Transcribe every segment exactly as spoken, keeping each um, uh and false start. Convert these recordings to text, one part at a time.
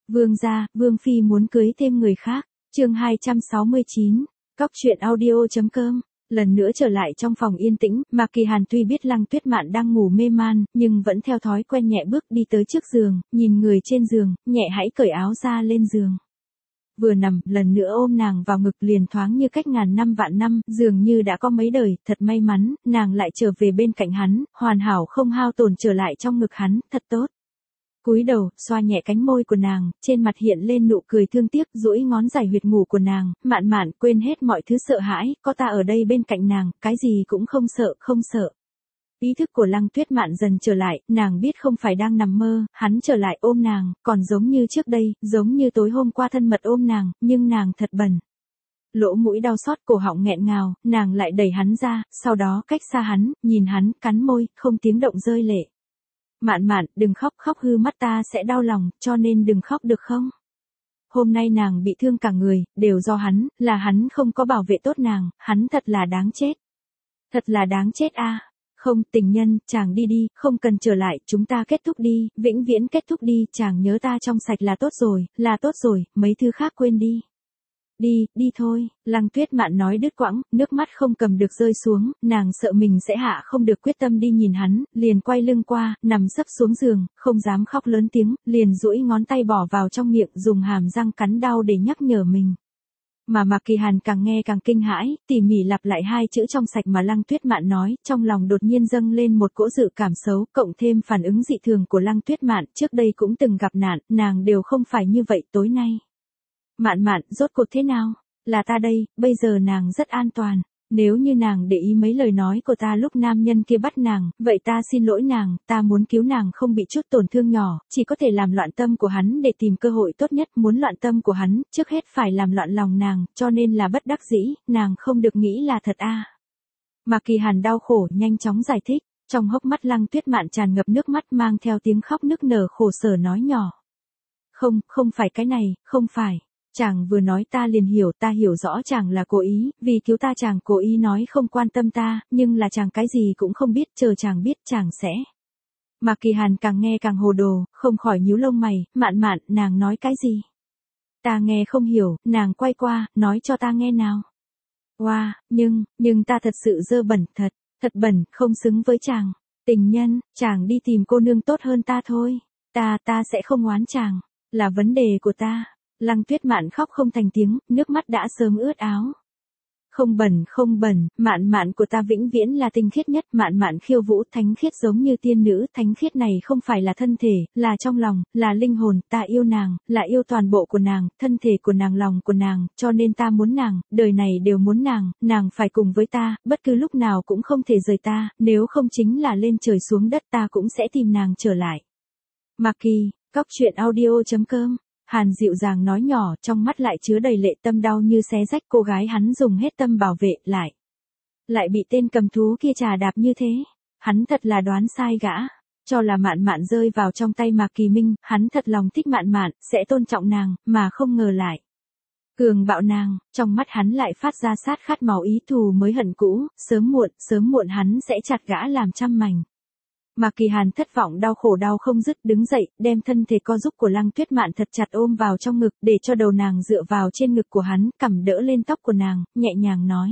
Vương gia, Vương phi muốn cưới thêm người khác. Chương hai trăm sáu mươi chín, Cóc truyện audio.com. Lần nữa trở lại trong phòng yên tĩnh, Mạc Kỳ Hàn tuy biết Lăng Tuyết Mạn đang ngủ mê man, nhưng vẫn theo thói quen nhẹ bước đi tới trước giường, nhìn người trên giường, nhẹ hãy cởi áo ra lên giường. Vừa nằm, lần nữa ôm nàng vào ngực liền thoáng như cách ngàn năm vạn năm, dường như đã có mấy đời, thật may mắn, nàng lại trở về bên cạnh hắn, hoàn hảo không hao tổn trở lại trong ngực hắn, thật tốt. Cúi đầu, xoa nhẹ cánh môi của nàng, trên mặt hiện lên nụ cười thương tiếc, duỗi ngón dài huyệt ngủ của nàng, Mạn Mạn quên hết mọi thứ sợ hãi, có ta ở đây bên cạnh nàng, cái gì cũng không sợ, không sợ. Ý thức của Lăng Tuyết Mạn dần trở lại, nàng biết không phải đang nằm mơ, hắn trở lại ôm nàng, còn giống như trước đây, giống như tối hôm qua thân mật ôm nàng, nhưng nàng thật bẩn. Lỗ mũi đau xót, cổ họng nghẹn ngào, nàng lại đẩy hắn ra, sau đó cách xa hắn, nhìn hắn, cắn môi, không tiếng động rơi lệ. Mạn Mạn, đừng khóc, khóc hư mắt ta sẽ đau lòng, cho nên đừng khóc được không? Hôm nay nàng bị thương cả người, đều do hắn, là hắn không có bảo vệ tốt nàng, hắn thật là đáng chết. Thật là đáng chết a. À. Không, tình nhân, chàng đi đi, không cần trở lại, chúng ta kết thúc đi, vĩnh viễn kết thúc đi, chàng nhớ ta trong sạch là tốt rồi, là tốt rồi, mấy thứ khác quên đi. Đi, đi thôi, Lăng Tuyết Mạn nói đứt quãng, nước mắt không cầm được rơi xuống, nàng sợ mình sẽ hạ không được quyết tâm đi nhìn hắn, liền quay lưng qua, nằm sấp xuống giường, không dám khóc lớn tiếng, liền duỗi ngón tay bỏ vào trong miệng dùng hàm răng cắn đau để nhắc nhở mình. Mà Mạc Kỳ Hàn càng nghe càng kinh hãi, tỉ mỉ lặp lại hai chữ trong sạch mà Lăng Tuyết Mạn nói, trong lòng đột nhiên dâng lên một cỗ dự cảm xấu, cộng thêm phản ứng dị thường của Lăng Tuyết Mạn, trước đây cũng từng gặp nạn, nàng đều không phải như vậy tối nay. Mạn Mạn, rốt cuộc thế nào? Là ta đây, bây giờ nàng rất an toàn. Nếu như nàng để ý mấy lời nói của ta lúc nam nhân kia bắt nàng, vậy ta xin lỗi nàng, ta muốn cứu nàng không bị chút tổn thương nhỏ, chỉ có thể làm loạn tâm của hắn để tìm cơ hội tốt nhất, muốn loạn tâm của hắn, trước hết phải làm loạn lòng nàng, cho nên là bất đắc dĩ, nàng không được nghĩ là thật a. À. Mạc Kỳ Hàn đau khổ, nhanh chóng giải thích, trong hốc mắt Lăng Tuyết Mạn tràn ngập nước mắt mang theo tiếng khóc nức nở khổ sở nói nhỏ. Không, không phải cái này, không phải. Chàng vừa nói ta liền hiểu, ta hiểu rõ chàng là cố ý, vì cứu ta chàng cố ý nói không quan tâm ta, nhưng là chàng cái gì cũng không biết, chờ chàng biết chàng sẽ. Mạc Kỳ Hàn càng nghe càng hồ đồ, không khỏi nhíu lông mày, Mạn Mạn, nàng nói cái gì? Ta nghe không hiểu, nàng quay qua, nói cho ta nghe nào. Wow, nhưng, nhưng ta thật sự dơ bẩn, thật, thật bẩn, không xứng với chàng. Tình nhân, chàng đi tìm cô nương tốt hơn ta thôi. Ta, ta sẽ không oán chàng, là vấn đề của ta. Lăng Tuyết Mạn khóc không thành tiếng, nước mắt đã sớm ướt áo. Không bẩn, không bẩn, Mạn Mạn của ta vĩnh viễn là tinh khiết nhất, Mạn Mạn khiêu vũ thánh khiết giống như tiên nữ, thánh khiết này không phải là thân thể, là trong lòng, là linh hồn, ta yêu nàng, là yêu toàn bộ của nàng, thân thể của nàng, lòng của nàng, cho nên ta muốn nàng, đời này đều muốn nàng, nàng phải cùng với ta, bất cứ lúc nào cũng không thể rời ta, nếu không chính là lên trời xuống đất ta cũng sẽ tìm nàng trở lại. Mạc Kỳ, Cóc truyện audio.com. Hàn dịu dàng nói nhỏ, trong mắt lại chứa đầy lệ, tâm đau như xé rách, cô gái hắn dùng hết tâm bảo vệ, lại. Lại bị tên cầm thú kia trà đạp như thế. Hắn thật là đoán sai gã. Cho là Mạn Mạn rơi vào trong tay Mạc Kỳ Minh, hắn thật lòng thích Mạn Mạn, sẽ tôn trọng nàng, mà không ngờ lại. Cường bạo nàng, trong mắt hắn lại phát ra sát khát máu ý thù mới hận cũ, sớm muộn, sớm muộn hắn sẽ chặt gã làm trăm mảnh. Mạc Kỳ Hàn thất vọng đau khổ đau không dứt đứng dậy, đem thân thể co giúp của Lăng Tuyết Mạn thật chặt ôm vào trong ngực, để cho đầu nàng dựa vào trên ngực của hắn, cằm đỡ lên tóc của nàng, nhẹ nhàng nói.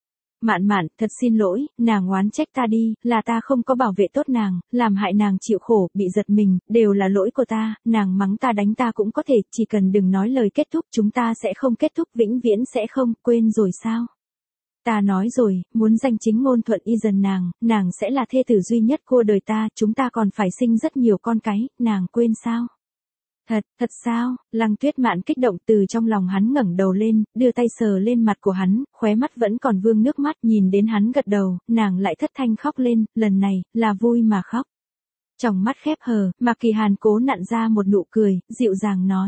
Mạn Mạn, thật xin lỗi, nàng oán trách ta đi, là ta không có bảo vệ tốt nàng, làm hại nàng chịu khổ, bị giật mình, đều là lỗi của ta, nàng mắng ta đánh ta cũng có thể, chỉ cần đừng nói lời kết thúc, chúng ta sẽ không kết thúc, vĩnh viễn sẽ không, quên rồi sao? Ta nói rồi, muốn danh chính ngôn thuận y dần nàng, nàng sẽ là thê tử duy nhất của đời ta, chúng ta còn phải sinh rất nhiều con cái, nàng quên sao? Thật, thật sao? Lăng Tuyết Mạn kích động từ trong lòng hắn ngẩng đầu lên, đưa tay sờ lên mặt của hắn, khóe mắt vẫn còn vương nước mắt, nhìn đến hắn gật đầu, nàng lại thất thanh khóc lên, lần này, là vui mà khóc. Trong mắt khép hờ, Mạc Kỳ Hàn cố nặn ra một nụ cười, dịu dàng nói.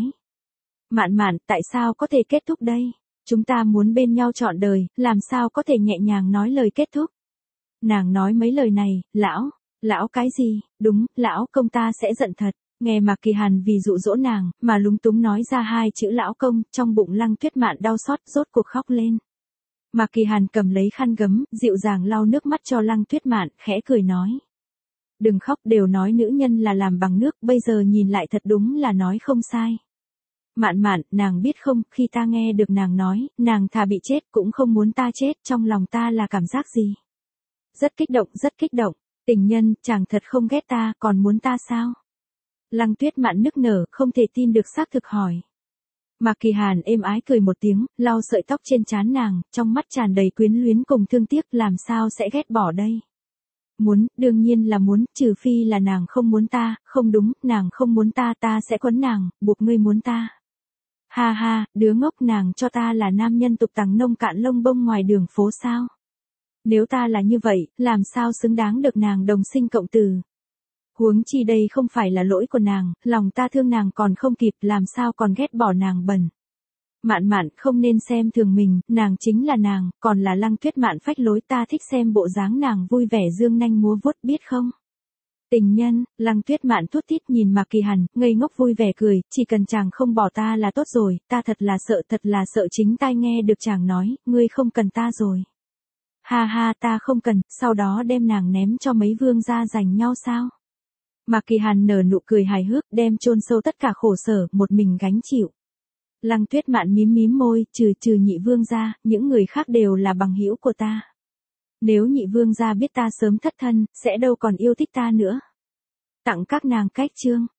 Mạn Mạn, tại sao có thể kết thúc đây? Chúng ta muốn bên nhau trọn đời, làm sao có thể nhẹ nhàng nói lời kết thúc? Nàng nói mấy lời này, lão, lão cái gì, đúng, lão công ta sẽ giận thật. Nghe Mạc Kỳ Hàn vì dụ dỗ nàng, mà lúng túng nói ra hai chữ lão công, trong bụng Lăng Tuyết Mạn đau xót, rốt cuộc khóc lên. Mạc Kỳ Hàn cầm lấy khăn gấm, dịu dàng lau nước mắt cho Lăng Tuyết Mạn, khẽ cười nói. Đừng khóc, đều nói nữ nhân là làm bằng nước, bây giờ nhìn lại thật đúng là nói không sai. Mạn mạn, nàng biết không, khi ta nghe được nàng nói, nàng thà bị chết cũng không muốn ta chết, trong lòng ta là cảm giác gì? Rất kích động, rất kích động. Tình nhân, chàng thật không ghét ta, còn muốn ta sao? Lăng Tuyết Mạn nức nở, không thể tin được xác thực hỏi. Mạc Kỳ Hàn êm ái cười một tiếng, lau sợi tóc trên trán nàng, trong mắt tràn đầy quyến luyến cùng thương tiếc, làm sao sẽ ghét bỏ đây? Muốn, đương nhiên là muốn, trừ phi là nàng không muốn ta, không đúng, nàng không muốn ta, ta sẽ quấn nàng, buộc ngươi muốn ta. Ha ha, đứa ngốc, nàng cho ta là nam nhân tục tằng nông cạn lông bông ngoài đường phố sao? Nếu ta là như vậy, làm sao xứng đáng được nàng đồng sinh cộng tử? Huống chi đây không phải là lỗi của nàng, lòng ta thương nàng còn không kịp, làm sao còn ghét bỏ nàng bẩn. Mạn mạn, không nên xem thường mình, nàng chính là nàng, còn là Lăng Tuyết Mạn phách lối, ta thích xem bộ dáng nàng vui vẻ dương nanh múa vuốt, biết không? Tình nhân, Lăng Tuyết Mạn thút thít nhìn Mạc Kỳ Hàn, ngây ngốc vui vẻ cười, chỉ cần chàng không bỏ ta là tốt rồi, ta thật là sợ, thật là sợ chính tai nghe được chàng nói, ngươi không cần ta rồi. Ha ha, ta không cần, sau đó đem nàng ném cho mấy vương gia giành nhau sao? Mạc Kỳ Hàn nở nụ cười hài hước, đem chôn sâu tất cả khổ sở, một mình gánh chịu. Lăng Tuyết Mạn mím mím môi, trừ trừ nhị vương gia, những người khác đều là bằng hữu của ta. Nếu nhị vương gia biết ta sớm thất thân, sẽ đâu còn yêu thích ta nữa. Tặng các nàng cách chương.